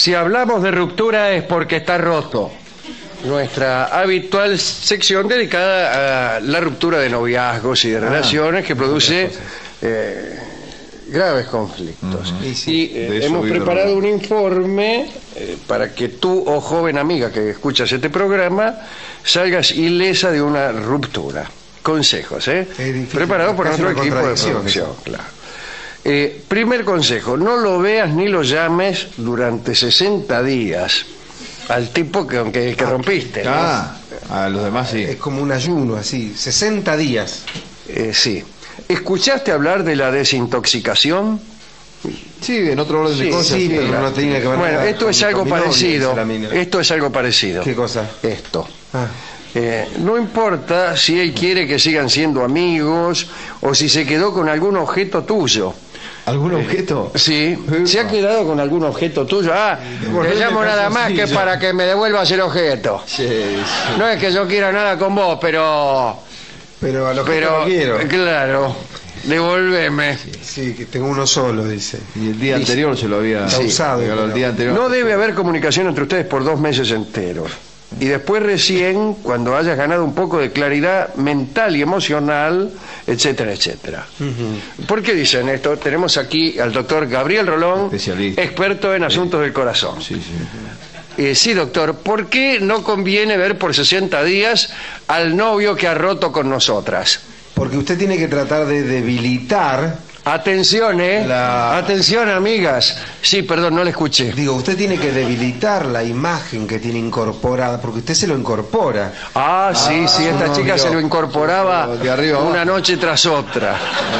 Si hablamos de ruptura es porque está roto. Nuestra habitual sección dedicada a la ruptura de noviazgos y de relaciones que produce graves conflictos. Y hemos preparado un informe para que tú, oh joven amiga que escuchas este programa, salgas ilesa de una ruptura. Consejos, preparado por nuestro equipo de producción. Claro. Primer consejo: no lo veas ni lo llames durante 60 días al tipo que rompiste. A los demás sí. Es como un ayuno, así, 60 días. Sí. ¿Escuchaste hablar de la desintoxicación? Sí, en otro orden de cosas. Sí, pero no tenía que ver. Bueno, esto es algo parecido. Esto es algo parecido. ¿Qué cosa? Esto. No importa si él quiere que sigan siendo amigos o si se quedó con algún objeto tuyo. ¿Algún objeto? Sí, se ha quedado con algún objeto tuyo. Te llamo nada más que para que me devuelvas el objeto. Sí. No es que yo quiera nada con vos, pero a lo que no quiero. Claro, devolveme. Sí, que tengo uno solo, dice. Y el día anterior se lo había usado. El día anterior. No debe haber comunicación entre ustedes por 2 meses enteros. Y después recién, cuando hayas ganado un poco de claridad mental y emocional, etcétera, etcétera. ¿Por qué dicen esto? Tenemos aquí al doctor Gabriel Rolón, experto en asuntos del corazón. Sí, doctor, ¿por qué no conviene ver por 60 días al novio que ha roto con nosotras? Porque usted tiene que tratar de debilitar... Atención, Atención, amigas. Sí, perdón, no le escuché. Digo, usted tiene que debilitar la imagen que tiene incorporada, porque usted se lo incorpora. Sí, esta chica se lo incorporaba de arriba una noche tras otra.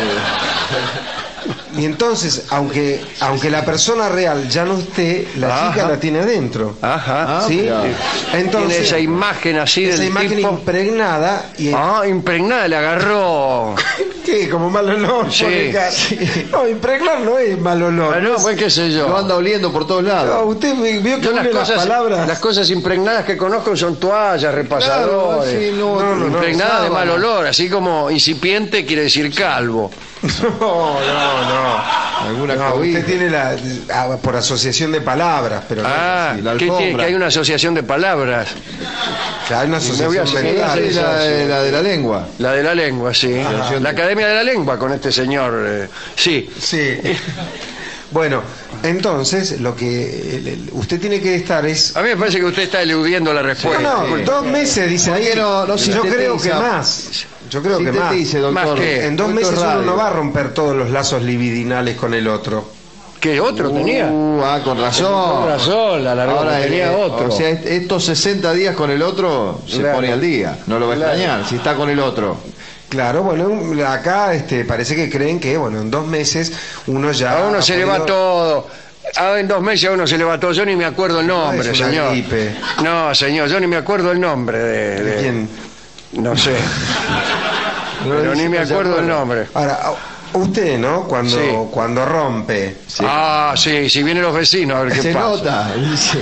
Y entonces, aunque la persona real ya no esté, la chica la tiene adentro. ¿Sí? Entonces, tiene esa imagen así esa del imagen tipo impregnada. Impregnada, le agarró. ¿Qué? Como mal olor. Sí. No, impregnar no es mal olor. No, pues qué sé yo. No anda oliendo por todos lados. No, usted vio que las palabras. Las cosas impregnadas que conozco son toallas, repasadores. Claro, sí, no, impregnadas de mal olor, así como incipiente quiere decir calvo. No. Alguna cobija. Usted tiene por asociación de palabras, pero que hay una asociación de palabras. Hay una asociación mental. La de la lengua. La de la lengua, sí. La Academia de la Lengua con este señor. Sí. Bueno, entonces lo que usted tiene que estar es... A mí me parece que usted está eludiendo la respuesta. No, 2 meses, dice ahí. Yo creo que más. Yo creo que más. Doctor, ¿Más qué? En 2 meses uno no va a romper todos los lazos libidinales con el otro. ¿Qué otro tenía? Con razón. Con razón, la largó. Ahora tenía otro. O sea, estos 60 días con el otro se pone al día. No lo va a extrañar si está con el otro. Claro, bueno, acá parece que creen que, en 2 meses uno ya... A uno se le va todo. En 2 meses a uno se le va todo. Yo ni me acuerdo el nombre, es una señor. gripe. No, señor, yo ni me acuerdo el nombre de ¿Quién? No sé. Pero ni me acuerdo el nombre. Ahora, usted, ¿no? Cuando rompe... Sí, si vienen los vecinos a ver qué pasa. Se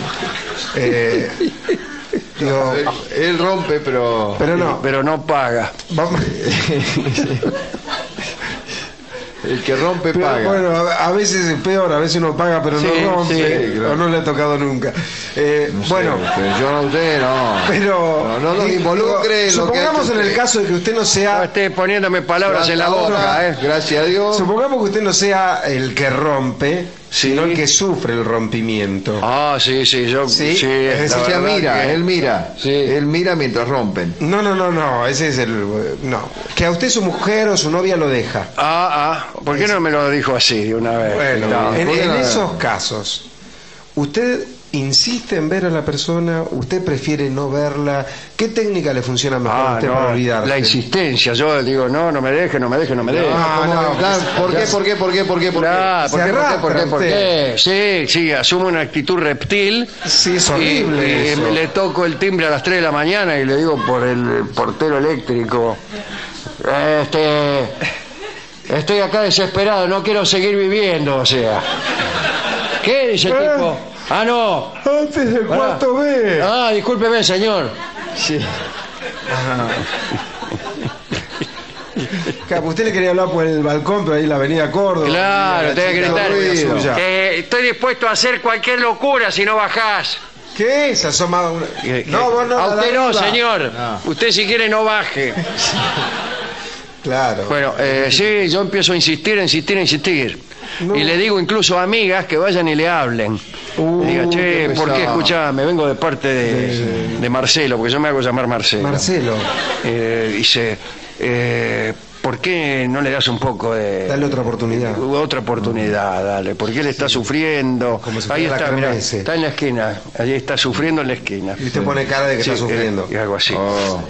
nota. Él rompe, pero no paga. El que rompe paga. Bueno, a veces es peor, a veces uno paga pero no rompe, o no le ha tocado nunca. Bueno, pero yo a usted no. Pero no lo involucre. Supongamos en el caso de que usted no sea... No esté poniéndome palabras en la boca, Gracias a Dios. Supongamos que usted no sea el que rompe, sino el que sufre el rompimiento. Sí, yo... Él mira. Él mira mientras rompen. No, ese es no. Que a usted su mujer o su novia lo deja. ¿Por qué no me lo dijo así de una vez? Bueno, en esos casos, ¿usted insiste en ver a la persona? ¿Usted prefiere no verla? ¿Qué técnica le funciona mejor a usted para olvidarse? La insistencia. Yo digo, no me deje. ¿Por qué? Sí, asumo una actitud reptil. Sí, es horrible. Y le toco el timbre a las 3 de la mañana y le digo por el portero eléctrico: estoy acá desesperado, no quiero seguir viviendo, o sea. ¿Qué dice el tipo? No. Antes del cuarto B. Discúlpeme, señor. Sí. Claro, usted le quería hablar por el balcón, pero ahí en la avenida Córdoba. Claro, tenés que gritar. Suya. Estoy dispuesto a hacer cualquier locura si no bajás. ¿Qué es? Asomado una... No, vos no. A usted no, arriba. señor. Usted si quiere no baje. Claro. Bueno, sí, yo empiezo a insistir. No. Y le digo incluso a amigas que vayan y le hablen. Diga, che, qué ¿por qué pesado. escuchame? Vengo de parte de Marcelo, porque yo me hago llamar Marcelo. Marcelo, Dice, ¿por qué no le das un poco de... dale otra oportunidad. Otra oportunidad, dale, porque él está sufriendo. Como si Ahí fuera la está, mirá, kermesse. está en la esquina, allí está sufriendo en la esquina. Y usted pone cara de que Sí, está sufriendo. y algo así. Oh.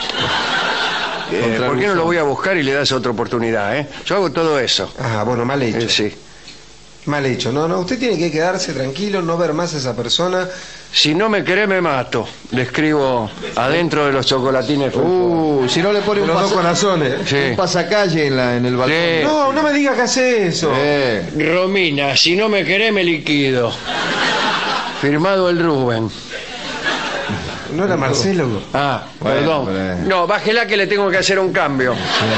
¿Por qué no lo voy a buscar y le das otra oportunidad? Yo hago todo eso. Ah, bueno, mal hecho. Sí. Mal hecho. No, usted tiene que quedarse tranquilo, no ver más a esa persona. Si no me querés me mato. Le escribo adentro de los chocolatines. Si no le pone Los dos corazones. Sí. un pasacalle en el balcón. Sí. No me diga que hace eso. Romina, si no me querés me liquido. Firmado el Rubén. ¿No era Marcelo? Ah, Bueno, perdón. bueno. No, bájela que le tengo que hacer un cambio.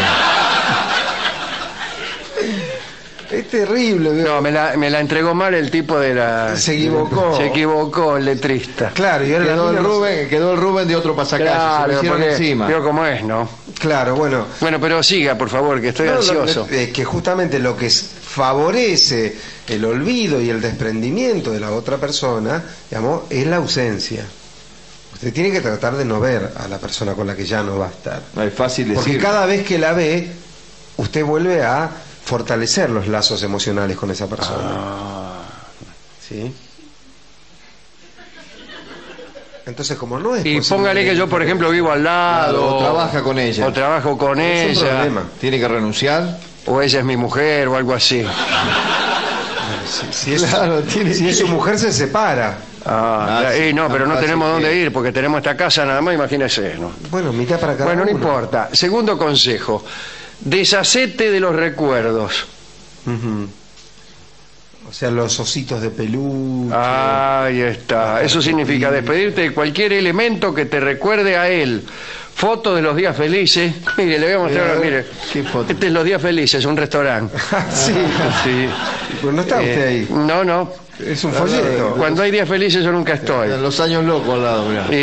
Es terrible. veo. No, me la entregó mal el tipo de la... Se equivocó. Se equivocó el letrista. Claro, y ahora la Quedó el mina no- Rubén de otro pasacalle. se lo Claro, hicieron porque encima. veo cómo es, ¿no? Claro, bueno. Bueno, pero siga, por favor, que estoy No, ansioso. que justamente lo que favorece el olvido y el desprendimiento de la otra persona, digamos, es la ausencia. Usted tiene que tratar de no ver a la persona con la que ya no va a estar. No es fácil Porque decir. cada vez que la ve, usted vuelve a fortalecer los lazos emocionales con esa persona. ¿Sí? Entonces, como no es Y posible- póngale que yo, por ejemplo, vivo al lado. Claro, o trabaja con ella. O trabajo con Es un ella. problema. Tiene que renunciar. O ella es mi mujer o algo así. Si es, Claro, tiene si es su mujer, se separa. sí, No, pero no así tenemos que- dónde ir porque tenemos esta casa nada más, imagínese, ¿no? Bueno, mitad para cada Bueno, no uno. importa. Segundo consejo. Deshacete de los recuerdos. Ujú. O sea, los ositos de peluche. Ahí está. Eso significa despedirte de cualquier elemento que te recuerde a él. Fotos de los días felices. Mire, le voy a mostrar, A ver, mire. ¿qué foto? Este es Los Días Felices, un restaurante. Sí. Sí. Pero no está usted ahí. No. Es un folleto. Cuando hay días felices yo nunca estoy. En los años locos al lado, mirá.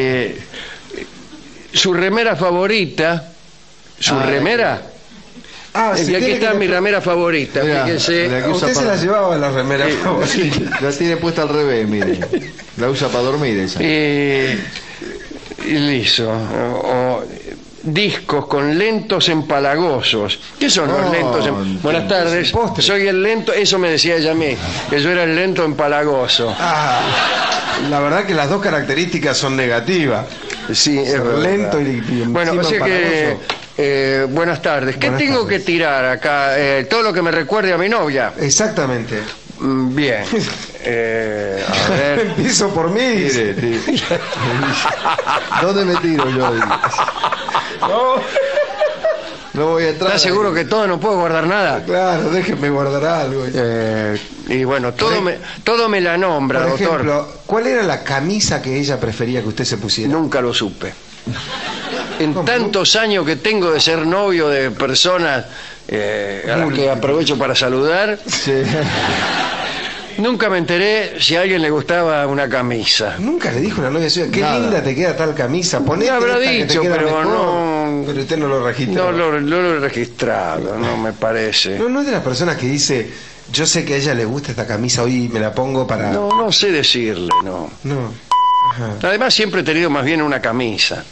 Su remera favorita. ¿Su Ah, remera? Ah, Y aquí está mi remera favorita. Mirá, Fíjense. la que usa Usted se para- la llevaba la remera. La tiene puesta al revés, mire. La usa para dormir esa. Y liso. O discos con lentos empalagosos. ¿Qué son los Oh, lentos? Buenas tardes. postre. Soy el lento. Eso me decía ella a mí. Que yo era el lento empalagoso. Ah, la verdad que las dos características son negativas. Sí, es Ser verdad. lento y Bueno, encima o sea que... empalagoso. buenas tardes. ¿Qué Buenas tengo tardes. que tirar acá? Todo lo que me recuerde a mi novia. Exactamente. Bien. A ver. Empiezo por mí. Mire, ¿dónde me tiro yo? No voy a entrar. ¿Estás seguro que todo no puedo guardar nada? Claro, déjenme guardar algo. Y bueno, todo me la nombra, Por doctor. ejemplo, ¿cuál era la camisa que ella prefería que usted se pusiera? Nunca lo supe. En tantos años que tengo de ser novio de personas a las que aprovecho para saludar, Sí. nunca me enteré si a alguien le gustaba una camisa. Nunca le dijo a una novia suya, qué Nada. linda te queda tal camisa. Ponete Me habrá esta que te dicho, queda pero mejor. no- Pero usted no lo registró. No lo he registrado, no me parece. No es de las personas que dice, yo sé que a ella le gusta esta camisa, hoy me la pongo para... No sé decirle, no. No. Ajá. Además siempre he tenido más bien una camisa.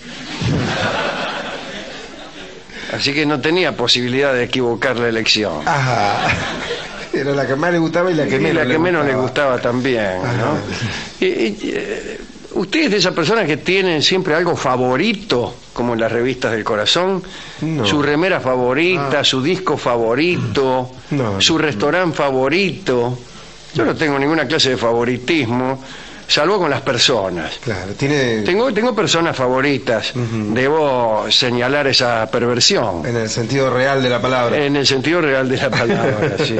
Así que no tenía posibilidad de equivocar la elección. Ajá. Era la que más le gustaba y la que Y menos la que menos le gustaba también, ¿no? Ajá. ¿Usted es de esas personas que tienen siempre algo favorito, como en las revistas del corazón? No. Su remera favorita, su disco favorito, No. su restaurante favorito. Yo no tengo ninguna clase de favoritismo, salvo con las personas. Claro, tiene... Tengo personas favoritas, debo señalar esa perversión. En el sentido real de la palabra. En el sentido real de la palabra, sí.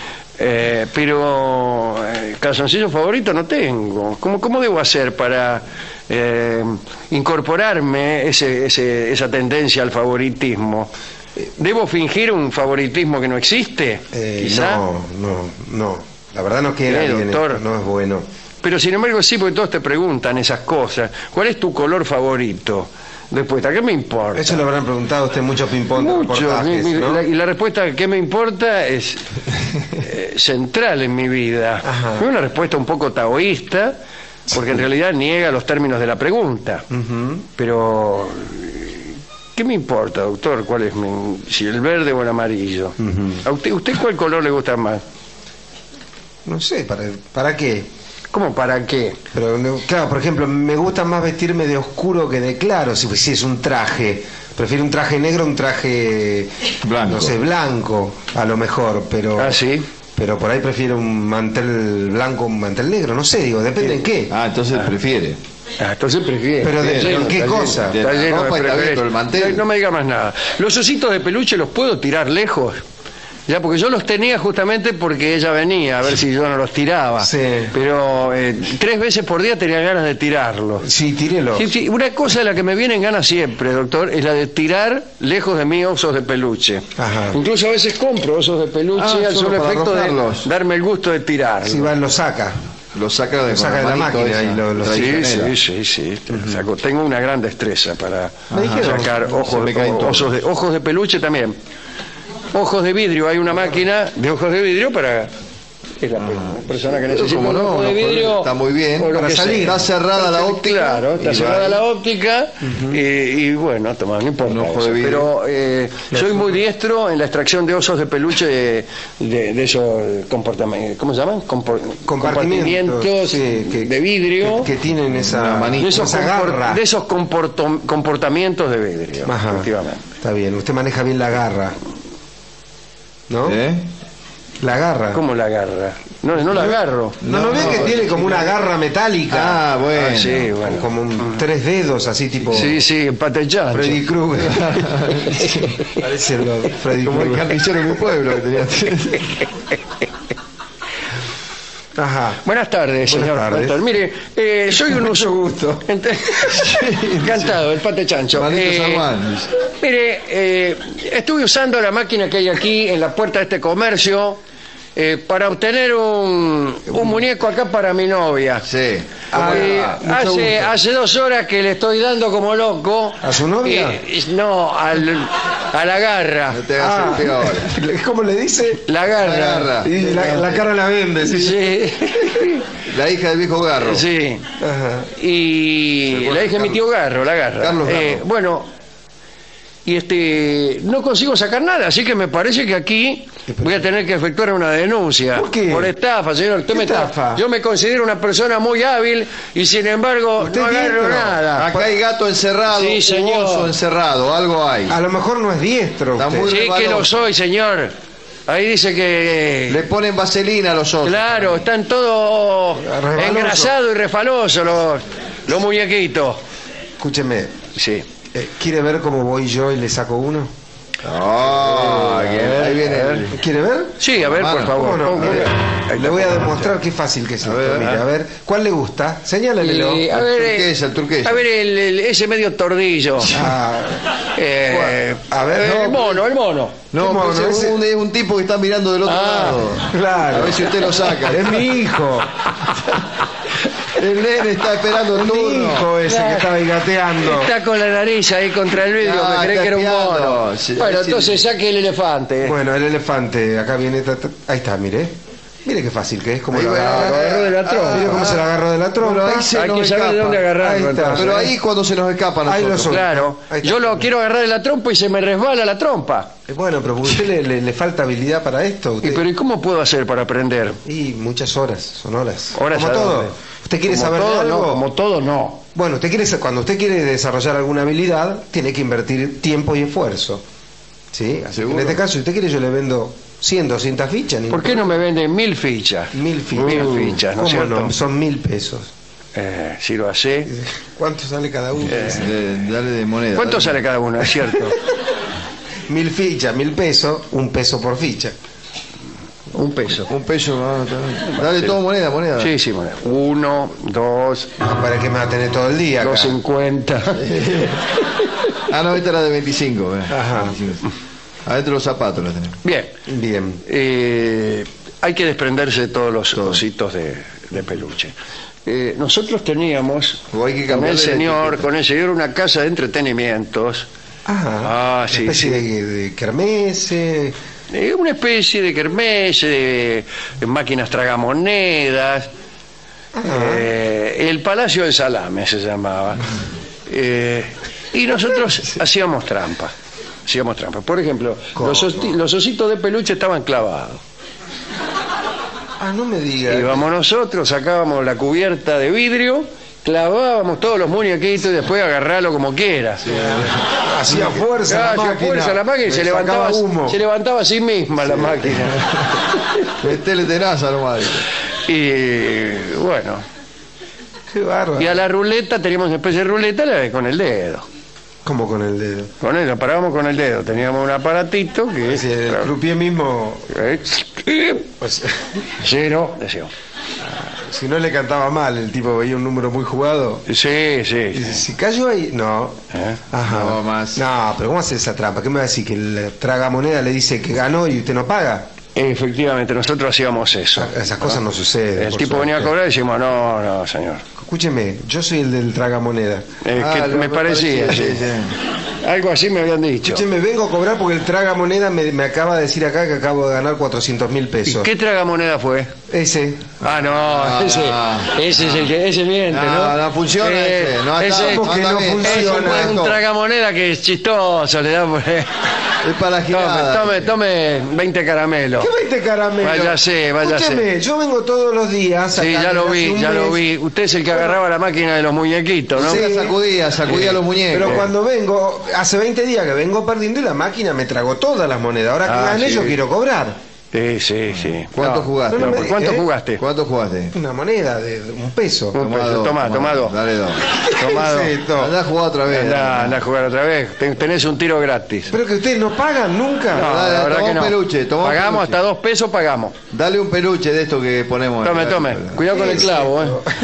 Pero calzoncillo favorito no tengo. ¿Cómo debo hacer para incorporarme esa tendencia al favoritismo? ¿Debo fingir un favoritismo que no existe? Quizá. No. La verdad no queda bien, doctor. no es bueno. Pero sin embargo sí, porque todos te preguntan esas cosas. ¿Cuál es tu color favorito? Después, ¿qué me importa? Eso le habrán preguntado a usted mucho ping-pong de reportajes, ¿no? y la respuesta ¿qué me importa? Es central en mi vida. Ajá. Es una respuesta un poco taoísta, porque en realidad niega los términos de la pregunta. Pero ¿qué me importa, doctor? ¿Cuál es si el verde o el amarillo? ¿A usted cuál color le gusta más? No sé, ¿para qué? ¿Cómo para qué? Pero claro, por ejemplo, me gusta más vestirme de oscuro que de claro, si es un traje. Prefiero un traje negro, un traje blanco. No sé, blanco, a lo mejor, pero ¿Ah, sí? Pero por ahí prefiero un mantel blanco, un mantel negro, no sé, digo, depende en qué. Entonces prefiere. Entonces prefiere. Pero ¿en qué cosa? Está lleno de ropa está bien, pero el mantel. No me diga más nada. ¿Los ositos de peluche los puedo tirar lejos? Ya, porque yo los tenía justamente porque ella venía a ver si yo no los tiraba. Sí. Pero 3 veces por día tenía ganas de tirarlos. Sí, tírelo. Sí, una cosa de la que me viene en ganas siempre, doctor, es la de tirar lejos de mí osos de peluche. Ajá. Incluso a veces compro osos de peluche al solo para efecto de arrojarlos. darme el gusto de tirarlos. Si va, lo saca. Lo saca de la máquina y lo Sí. Tengo una gran destreza para sacar ojos de peluche también. Ojos de vidrio, hay una máquina de ojos de vidrio para la persona que necesita un ojo de vidrio. Está muy bien. Para salir. Está cerrada la óptica. Claro, está cerrada la óptica y bueno, no importa. Un ojo de vidrio. Pero soy muy diestro en la extracción de osos de peluche de esos comportamientos. ¿Cómo se llaman? Compartimientos de vidrio. Que tienen esa garra. De esos comportamientos de vidrio. Ajá. Efectivamente. Está bien, usted maneja bien la garra. ¿No? La garra. ¿Cómo la garra? No la agarro. ¿No ve que tiene como una garra metálica? Bueno. Sí, bueno. Como 3 dedos, así tipo... Sí, empate chancho. Freddy Krueger. Parece Freddy Como el Krueger. carnicero de mi pueblo que tenía. Ajá. Buenas tardes, señor. Buenas tardes. Mire, soy un uso gusto. Encantado, el pate chancho. Mire, estuve usando la máquina que hay aquí en la puerta de este comercio para obtener un muñeco acá para mi novia. Sí. Hace 2 horas que le estoy dando como loco. ¿A su novia? No, a la garra. No te hagas el peor. ¿Cómo le dice? La garra. Y la cara la vende, sí. Sí. La hija del viejo Garro. Sí. Ajá. Y la hija de mi tío Garro, la garra. Carlos Garro. Bueno, y no consigo sacar nada, así que me parece que aquí voy a tener que efectuar una denuncia. ¿Por qué? Por estafa, señor. ¿Qué estafa? Yo me considero una persona muy hábil y sin embargo no agarro nada. Acá hay gato encerrado, Sí, señor. oso encerrado, algo hay. A lo mejor no es diestro Está usted. muy Sí que lo soy, señor. Ahí dice que... Le ponen vaselina a los osos. Claro, están todos Refaloso. engrasados y refalosos los muñequitos. Escúcheme, Sí. ¿quiere ver cómo voy yo y le saco uno? Ahí viene. ¿Quiere ver? Sí, a ver, por favor. ¿Cómo no? Ponga- Ahí Le está. voy a demostrar qué fácil que es esto. Mire, a ver, ¿cuál le gusta? Señálemelo. A ver, El turquesa. a ver ese medio tordillo. Ah, A ver, el mono. No, ¿Qué mono? pues es un tipo que está mirando del otro lado. claro. A ver si usted lo saca. Es mi hijo. El nene está esperando el Mi turno. hijo ese que estaba ahí gateando. Está con la nariz ahí contra el vidrio, Ah, me creí está que era un espiando. mono. Sí, Bueno, sí. entonces saque el elefante. Bueno, el elefante, acá viene. Ahí está, mire. Mire qué fácil que es. Como Ahí lo va, agarró de la trompa. Mire cómo se la agarró de la trompa. Bueno, ahí se Hay nos que saber de escapa. dónde agarrarlo, Ahí está. entonces. Pero ahí cuando se nos escapa a Ahí lo nosotros. suelto. Claro, Ahí está. yo lo quiero agarrar de la trompa y se me resbala la trompa. Bueno, pero porque usted le falta habilidad para esto. Usted- Pero ¿y cómo puedo hacer para aprender? Y muchas horas, son horas. Horas como a todo. dónde. ¿Usted quiere Como saber de todo, algo? no, como todo, no. Bueno, cuando usted quiere desarrollar alguna habilidad, tiene que invertir tiempo y esfuerzo. ¿Sí? Así que en ¿Seguro? este caso, si usted quiere, yo le vendo 100, 200 fichas. ¿Por qué no me venden 1000 fichas? 1000 fichas? 1000 fichas, ¿no es ¿Cómo cierto? no? Son 1000 pesos. Si lo hace. ¿Cuánto sale cada uno? Dale de moneda. ¿Cuánto sale cada una, es cierto? 1000 fichas, 1000 pesos, 1 peso por ficha. 1 peso. Un peso. Dale todo moneda. Sí, bueno. 1, 2, ¿Para qué me va a tener todo el día acá? 2.50. Ah, no, esta era de 25. Ajá. Adentro los zapatos la tenemos. Bien. Bien. Hay que desprenderse de todos los ositos de peluche. Nosotros teníamos O hay que con cambiarle el la señor etiqueta. una casa de entretenimientos. Una sí, especie sí. de kermesse. Una especie de kermés, de máquinas tragamonedas. El Palacio del Salame se llamaba. Y nosotros hacíamos trampa. Por ejemplo, los ositos de peluche estaban clavados. No me digas. Íbamos nosotros, sacábamos la cubierta de vidrio, clavábamos todos los muñequitos y después agarrarlo como quiera. Hacía fuerza la máquina. Y se sacaba humo. levantaba a sí misma la máquina. Metele tenaza nomás. Y bueno, Qué bárbaro. y a la ruleta teníamos una especie de ruleta con el dedo. ¿Cómo con el dedo? Con eso, parábamos con el dedo. Teníamos un aparatito que... Si el croupier mismo, pues, Cero, deseo. si no le cantaba mal, el tipo veía un número muy jugado. Sí. Y dice, si cayó ahí, no. Ajá. No, más. No, pero ¿cómo hace esa trampa? ¿Qué me va a decir? ¿Que el tragamoneda le dice que ganó y usted no paga? Efectivamente, nosotros hacíamos eso. Esas cosas no suceden. El por tipo suerte. venía a cobrar y decimos, no, señor. Escúcheme, yo soy el del tragamoneda. Me parecía, sí. Algo así me habían dicho. Escúcheme, vengo a cobrar porque el tragamoneda me acaba de decir acá que acabo de ganar 400.000 pesos. ¿Qué tragamoneda fue? Ese. Ese es el que ese miente, ¿no? No funciona ese. No ese ¿Cómo que no bien. funciona? es un tragamoneda que es chistoso, le da por... Es para la girada. Tome 20 caramelos. ¿Qué 20 caramelos? Váyase. Escúcheme, yo vengo todos los días. Sí, acá ya lo desde hace un mes. vi. Usted es el que agarraba la máquina de los muñequitos, ¿no? Sí, sacudía los muñecos. Pero cuando vengo, hace 20 días que vengo perdiendo y la máquina me tragó todas las monedas. Ahora que gané, sí. yo quiero cobrar. Sí. ¿Cuánto jugaste? No, ¿por cuánto jugaste? ¿Cuánto jugaste? Una moneda de un peso. Un peso. Tomá dos. Dale dos. Tomá dos. ¿Qué es esto? Andá a jugar otra vez. Anda a jugar otra vez. Tenés un tiro gratis. Pero que ustedes no pagan nunca. No, dale, la verdad tomá que un no. peluche, tomá un Pagamos peluche. hasta 2 pesos, pagamos. Dale un peluche de esto que ponemos. Tome. Cuidado con el clavo,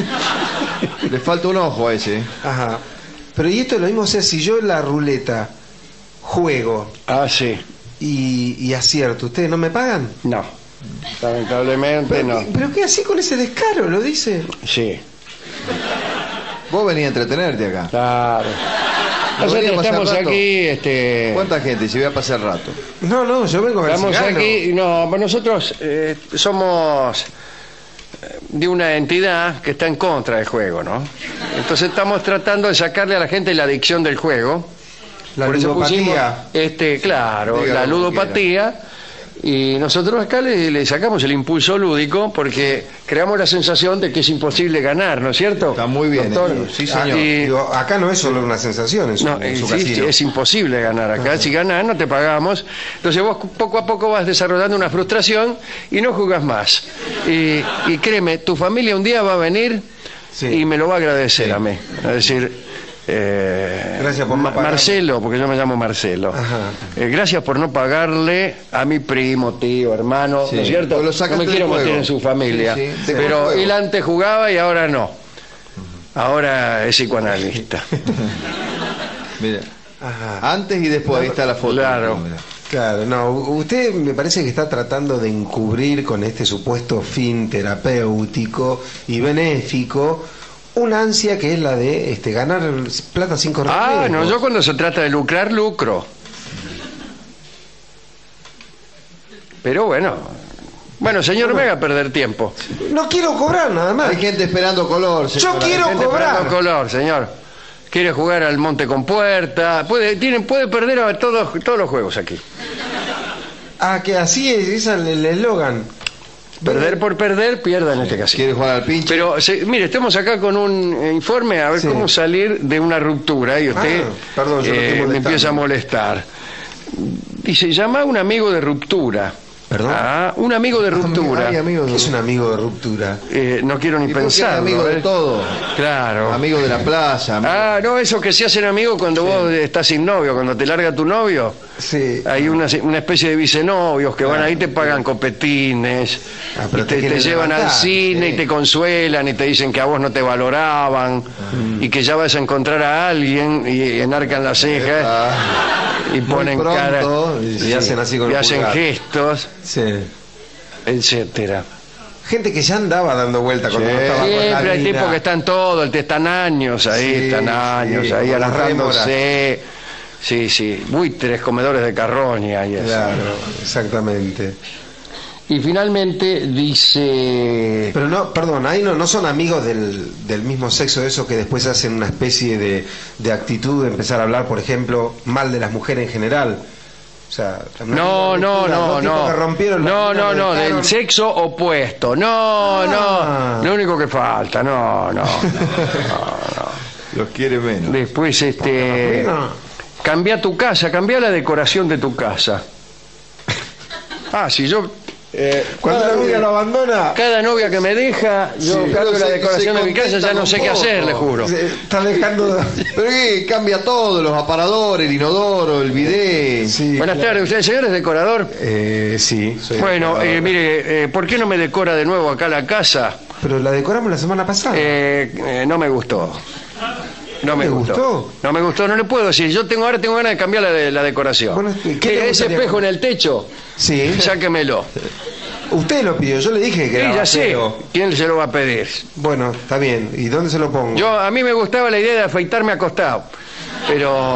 Le falta un ojo a ese. Ajá. Pero y esto es lo mismo, o sea, si yo en la ruleta juego Sí. y acierto, ¿ustedes no me pagan? No. Lamentablemente no. ¿Pero qué así con ese descaro? ¿Lo dice? Sí. Vos venís a entretenerte acá. Claro. ¿No venía a Nosotros pasar estamos rato? aquí, ¿Cuánta gente? Si voy a pasar rato. No, yo vengo a ver si estamos gano. aquí, nosotros somos de una entidad que está en contra del juego, ¿no? Entonces estamos tratando de sacarle a la gente la adicción del juego. La Por eso ludopatía. pusimos, claro, Dígalo la como ludopatía. Y nosotros acá le sacamos el impulso lúdico porque creamos la sensación de que es imposible ganar, ¿no es cierto? Está muy bien, doctor? sí, señor. Digo, acá no es solo una sensación, en su, No, en su sí, casino. es imposible ganar acá. Si ganás, no te pagamos. Entonces vos poco a poco vas desarrollando una frustración y no jugás más. Y créeme, tu familia un día va a venir Sí. y me lo va a agradecer a mí. Es decir, Gracias por no pagarme. Marcelo, porque yo me llamo Marcelo. Ajá. Gracias por no pagarle a mi primo, tío, hermano, Sí. ¿no es cierto? Pues lo No sacaste me quiero del meter juego. en su familia. Sí, sí. Pero Del él juego. antes jugaba y ahora no. Ahora es psicoanalista. Mira. Ajá. Antes y después, ahí está la foto. Claro. Mira. Claro, no, usted me parece que está tratando de encubrir con este supuesto fin terapéutico y benéfico una ansia que es la de ganar plata sin correr riesgos. No, yo cuando se trata de lucrar, lucro. Pero bueno, señor, me haga perder tiempo. No quiero cobrar nada más. Hay gente esperando color. Yo señora. quiero Gente cobrar. esperando color, señor. Quiere jugar al monte con puerta. Puede perder a todos los juegos aquí. Que así es el eslogan. Perder por perder, pierda en este caso. Quiere jugar al pinche. Pero, mire, estamos acá con un informe a ver Sí. cómo salir de una ruptura y usted perdón, yo lo estoy me molestando. empieza a molestar. Dice, llama a un amigo de ruptura. ¿Perdón? Un amigo de ruptura. Ay, amigo ¿Qué de... es un amigo de ruptura? No quiero ni ¿Y por qué pensar. amigo de todo? Claro. Amigo de la playa. amigo- No, eso que se hacen amigos cuando vos estás sin novio, cuando te larga tu novio. Sí. Hay una especie de vicenovios que van ahí, te pagan copetines, pero y te te quieren llevan al levantar, cine sí. y te consuelan y te dicen que a vos no te valoraban y que ya vas a encontrar a alguien y enarcan las cejas y ponen pronto, cara y hacen así con y el hacen pulgar. gestos, Sí. etcétera. Gente que ya andaba dando vuelta cuando Sí. no estaba con la Siempre hay mina. tipos que están todos, están años ahí, Sí, están años sí, ahí con las arrancándose. Sí, sí, buitres, comedores de carroña y eso. Claro, exactamente. Y finalmente dice... Pero no, perdón, ahí no son amigos del mismo sexo de esos que después hacen una especie de actitud de empezar a hablar, por ejemplo, mal de las mujeres en general. O sea, No, que rompieron la del sexo opuesto. No, lo único que falta, no. Los quiere menos. Después, Bueno, cambia tu casa, cambia la decoración de tu casa. Si yo... cuando la mina lo abandona, Cada novia que me deja, yo Sí, cambio pero la se decoración de mi casa, ya contentan no sé un qué poco. hacer, le juro. se está dejando. Pero ¿qué? Cambia todo, los aparadores, el inodoro, el bidet. Sí, Buenas claro. tardes, ¿usted señor es decorador? Sí, soy Bueno, decorador. mire, ¿por qué no me decora de nuevo acá la casa? Pero la decoramos la semana pasada. No me gustó. No me ¿Le gustó. gustó? No me gustó, no le puedo decir. Ahora tengo ganas de cambiar la decoración. Bueno, ¿qué le Ese gustaría espejo en cambiar? el techo, Sí. sáquemelo. Usted lo pidió, yo le dije que Sí, era ya sé. feo. ¿Quién se lo va a pedir? Bueno, está bien. ¿Y dónde se lo pongo? A mí me gustaba la idea de afeitarme acostado. Pero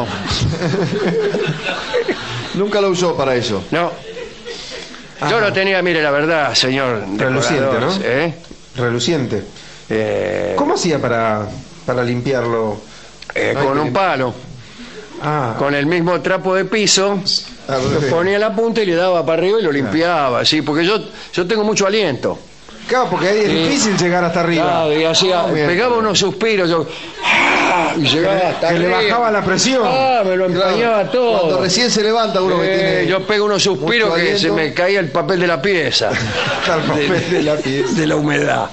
Nunca lo usó para eso. no. Yo lo tenía, mire, la verdad, señor. Reluciente, decorador, ¿no? ¿eh? Reluciente. ¿Cómo hacía para limpiarlo? Con un palo, con el mismo trapo de piso, lo ponía en la punta y le daba para arriba y lo limpiaba, sí, porque yo tengo mucho aliento. Claro, porque ahí es Sí. difícil llegar hasta arriba. Claro, y hacía, bien. pegaba unos suspiros, y llegaba hasta que le arriba. bajaba la presión. Me lo empañaba todo. Cuando recién se levanta uno que tiene... Yo pego unos suspiros mucho que se aliento. me caía el papel de la pieza. El papel de la pieza. De la humedad.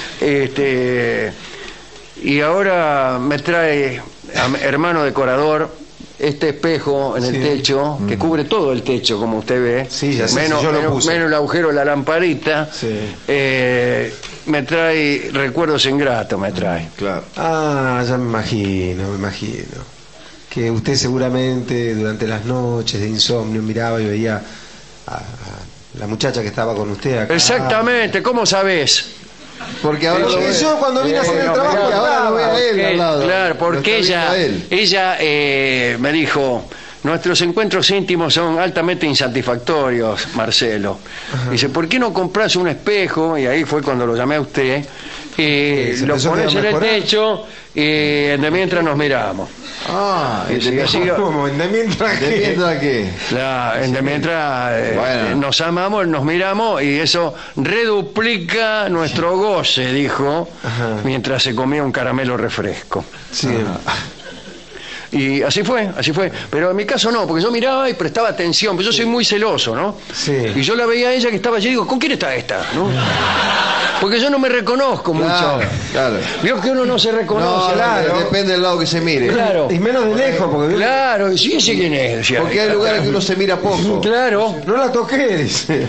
Y ahora me trae, hermano decorador, este espejo en el Sí. techo, que cubre todo el techo, como usted ve. Sí, ya sé, menos, sí, yo lo menos- puse. menos el agujero de la lamparita. Sí. Me trae recuerdos ingratos, me trae. Claro. Ya me imagino. Que usted seguramente durante las noches de insomnio miraba y veía a la muchacha que estaba con usted acá. Exactamente, ¿cómo sabes? Porque ahora lo Porque ve. yo cuando vine a hacer el No, trabajo porque ahora lo ve a él al lado. Claro, Lo porque está viendo a él. ella me dijo, nuestros encuentros íntimos son altamente insatisfactorios, Marcelo. Dice, ¿por qué no compras un espejo? Y ahí fue cuando lo llamé a usted. se Lo empezó pones a en el mejorar. techo y de mientras nos miramos. Y Sí, así- ¿Cómo? ¿De mientras ¿De que? mientras qué? de mientras Bueno. nos amamos, nos miramos y eso reduplica nuestro goce, dijo, Ajá. mientras se comía un caramelo refresco. Sí. Y así fue. Pero en mi caso no, porque yo miraba y prestaba atención, porque yo soy muy celoso, ¿no? Sí. Y yo la veía a ella que estaba allí y digo, ¿con quién está esta? ¿No? Porque yo no me reconozco Claro, mucho. claro. Vio que uno no se No, reconoce. claro. depende del lado que se mire. Claro. Y menos de lejos, porque Claro, y sí, ese quién es. Decía. Porque hay lugares que uno se mira poco. Claro. no la toqué, dice.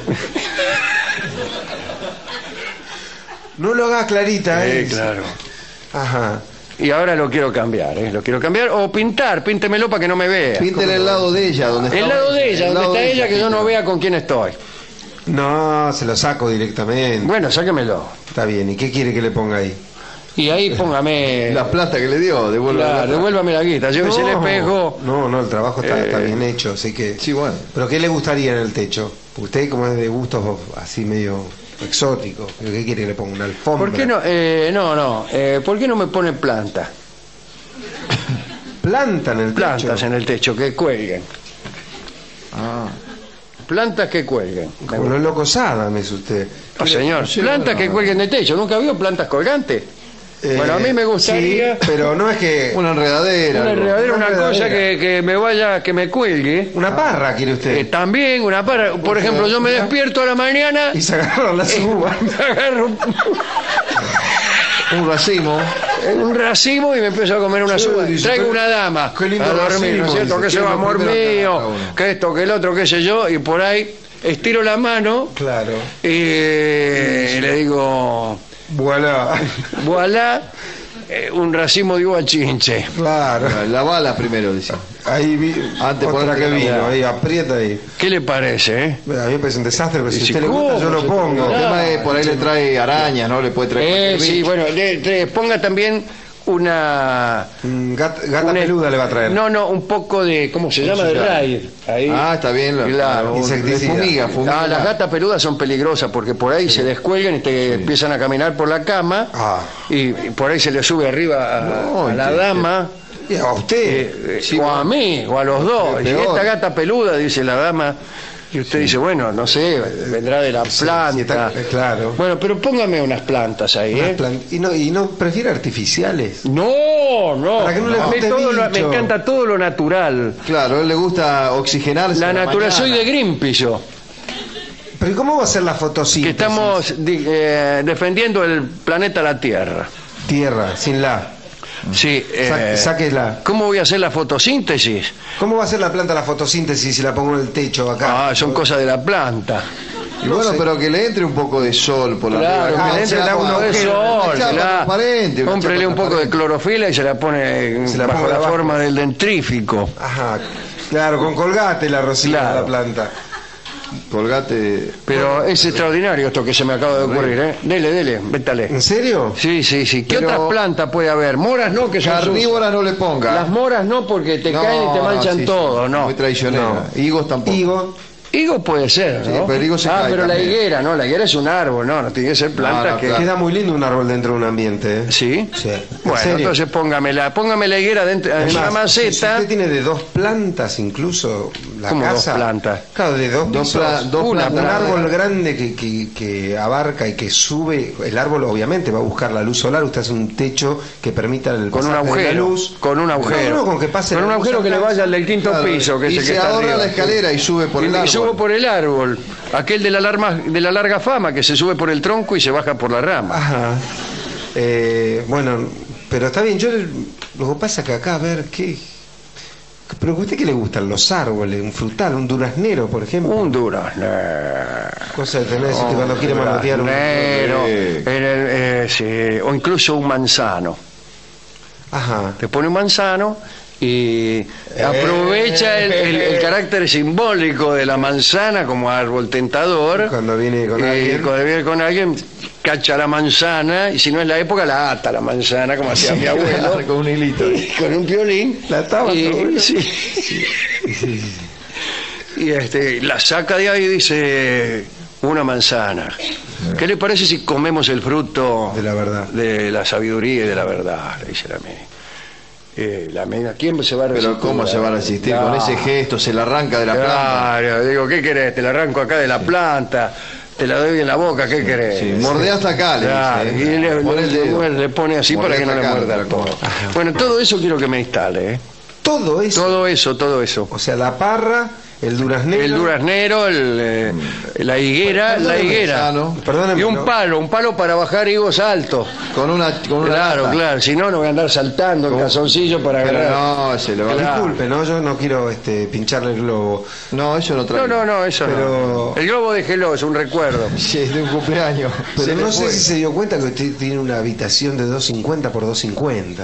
No lo hagas clarita, Sí, claro. Ajá. Y ahora lo quiero cambiar, ¿eh? Lo quiero cambiar o pintar, píntemelo para que no me vea. Píntele el lado de ella, donde está. El lado de ella, el donde lado está de ella, que yo no vea con quién estoy. No, se lo saco directamente. Bueno, sáquemelo. Está bien, ¿y qué quiere que le ponga ahí? Y ahí póngame... La plata que le dio, devuelve la Claro, plata. devuélvame la guita, llévese el espejo. No, el trabajo está bien hecho, así que... Sí, bueno. ¿Pero qué le gustaría en el techo? Usted como es de gustos así medio exóticos, ¿pero qué quiere que le ponga? ¿Una alfombra? ¿Por qué no? ¿Por qué no me pone planta? ¿Planta en el techo? Plantas en el techo, que cuelguen. Plantas que cuelguen. Como los locos Adams es usted. Oh, señor, Sí, plantas bueno, que cuelguen del techo. ¿Nunca vio plantas colgantes? Bueno, a mí me gustaría Sí, pero no es que... Una enredadera. una algo. enredadera, Una una cosa enredadera. que me vaya, que me cuelgue. Una parra quiere usted. También una para, por ejemplo, yo me despierto a la mañana Y se agarraron las uvas. me agarro Un racimo. un racimo y me empiezo a comer una Sí, uvas. dice, Traigo qué- una dama qué lindo a dormir, racimo, ¿no es cierto? dice, Que se ¿qué va, es lo amor primero que mío, agarra uno? que esto, que el otro, qué sé yo, y por ahí estiro la mano Claro. y le digo, Voilà. voilà, un racimo de uva chinche. Claro. La bala primero, dice. Ahí vi Antes otra ponerte que la vino, boca. ahí aprieta ahí. ¿Qué le parece, A mí me parece un desastre, pero si a Sí, usted le gusta ¿cómo yo lo se pongo. El tema es, por ahí le trae arañas, ¿no? Le puede traer cualquier sí, bicho. bueno, ponga también una... Gata una- peluda le va a traer. No, un poco de, ¿cómo se llama? De raid. Ahí. Ah, está bien. Claro. Insecticida. Fumiga. Las gatas peludas son peligrosas porque por ahí se descuelgan y te empiezan a caminar por la cama Ah. y por ahí se le sube arriba No, a la y te- dama Y a usted. Sí, o a mí o a los dos. Y peor. esta gata peluda, dice la dama, y usted dice, bueno, no sé, vendrá de la planta. sí, está- claro. Bueno, pero póngame unas plantas ahí, Unas ¿eh? y no prefiere artificiales. No. Para que no le A mí guste todo me bicho. encanta todo lo natural. Claro, a él le gusta oxigenarse. La a naturaleza, soy mañana. de Greenpeace yo. Pero ¿y cómo va a ser la Que fotosíntesis? estamos defendiendo el planeta la Tierra. Tierra, sin la. Sí. Sáquela. ¿Cómo voy a hacer la fotosíntesis? ¿Cómo va a hacer la planta la fotosíntesis si la pongo en el techo acá? Son cosas de la planta. Y bueno, sé. pero que le entre un poco de sol por la Claro, arriba. que le o entre sea, un poco de agujero, sol, una chapa claro. transparente, una Cómprele chapa un poco de transparente. clorofila y se la pone Se la bajo pongo la abajo. forma del dentrífico. Ajá. Claro, con colgate la rosita Claro. de la planta. Colgate. Pero es extraordinario esto que se me acaba de ocurrir, ¿eh? Dele, vétale. ¿En serio? Sí. ¿Qué Pero- otras plantas puede haber? Moras no, que son Carnívora no le ponga. Las moras no, porque te No, caen y te manchan sí, todo, sí, ¿no? Muy traicionera. Higos tampoco. Higo. Higo puede ser, Sí, ¿no? pero el higo se cae pero la también. higuera, no, la higuera es un árbol, no tiene que ser planta No, que... claro. Queda muy lindo un árbol dentro de un ambiente. ¿eh? ¿Sí? Sí. ¿En Bueno, serio? entonces póngame la higuera dentro en Es una más, si maceta. usted tiene de dos plantas incluso la ¿Cómo dos casa. plantas? Claro, de dos Dos pisos. pla- dos un plantas. árbol grande que abarca y que sube. El árbol obviamente va a buscar la luz solar. Usted hace un techo que permita el Con un pasaje de la agujero, luz. con un agujero. No, con que pase con la un luz agujero que le acá. vaya al del quinto Claro, piso, que es y el que se está ahorra arriba. la escalera y sube por el Y árbol. subo por el árbol. Aquel de la larga fama, que se sube por el tronco y se baja por la rama. Ajá. Bueno, pero está bien. Lo que pasa que acá, a ver, ¿qué? ¿Pero a usted qué le gustan? Los árboles, un frutal, un duraznero, por ejemplo. Un duraznero. Cosa de tener eso cuando quiere manotear un... Duraznero, sí, o incluso un manzano. Ajá. Te pone un manzano y aprovecha el carácter simbólico de la manzana como árbol tentador. Cuando viene con alguien. Cuando viene con alguien, cacha la manzana y si no es la época, la ata la manzana, como hacía mi abuelo. Con un hilito. Con un violín. La ataba, y, tu abuelo. y la saca de ahí y dice una manzana. ¿Qué le parece si comemos el fruto De la verdad. de la sabiduría y de la verdad? Le dice la mina. La mina, ¿quién se va a resistir? Pero ¿cómo se va a resistir? Con ese gesto se la arranca de la planta. Claro, digo, ¿qué querés? Te la arranco acá de la planta, te la doy en la boca, ¿qué querés? Sí, mordé hasta acá, le Claro, dice. y Pon el dedo. le pone así Mordé para que no hasta le acá, muerda no el te la todo. Bueno, todo eso quiero que me instale, ¿eh? Todo eso. Todo eso. O sea, la parra, el duraznero. El duraznero, la higuera, Manzano. Perdóneme, y un ¿no? palo para bajar higos altos. Con una Claro, lata. claro, si no, no voy a andar saltando en calzoncillo para Pero agarrar. no, se le va Claro. Disculpe, ¿no? Yo no quiero pincharle el globo. No, eso no trae. No, eso Pero- no. El globo déjelo, es un recuerdo. Sí, es de un cumpleaños. Pero Se no le sé fue. si se dio cuenta que usted tiene una habitación de 250 por 250.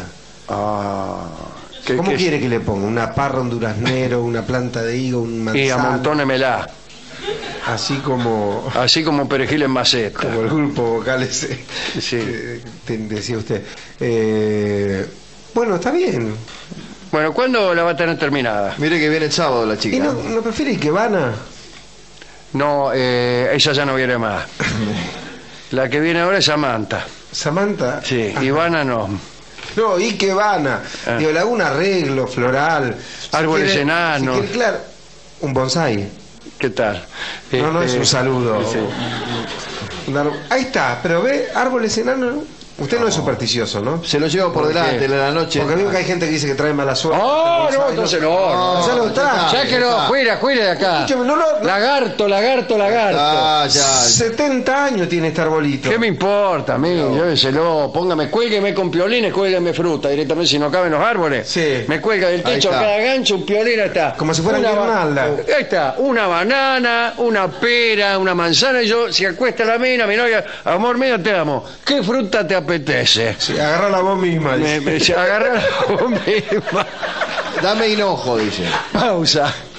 ¿Cómo quiere que le ponga? ¿Una parra, un duraznero, una planta de higo, un Y manzano? amontónemela, Así como perejil en maceta. como el grupo vocal ese Sí. que decía usted. Bueno, está bien. Bueno, ¿cuándo la va a tener terminada? Mire que viene el sábado la ¿Y chica. no prefiere Ikebana? No, ella ya no viene más. La que viene ahora es Samantha. Samantha. Sí, Ajá. Ivana no. No, Ikebana. Ah. Digo, le hago un arreglo floral. Árboles quiere- enanos. quiere, claro, un bonsai. ¿Qué tal? No, es un saludo. Sí. Ahí está, pero ve, árboles enanos. Usted no es supersticioso, ¿no? Se lo llevo por delante qué? de la noche. Porque veo que hay gente que dice que trae mala suerte. Oh, no, Ay, entonces no. Ya lo trae. Ya que no, fuera de acá. Escúchame, no lo- Lagarto. Ah, ya. 70 años tiene este arbolito. ¿Qué me importa a mí? Lléveselo, póngame, cuélgueme con piolines, cuélgueme fruta directamente si no caben los árboles. Sí. Me cuelga del Ahí techo está. cada gancho un piolín, ahí está. Como si fuera Una guirnalda. Ahí está, una banana, una pera, una manzana, y yo, si acuesta la mina, mi novia, amor mío, te amo. ¿Qué fruta te apetece? Sí, agarra vos misma. dice. Me agarra vos misma. Dame hinojo, dice. Pausa.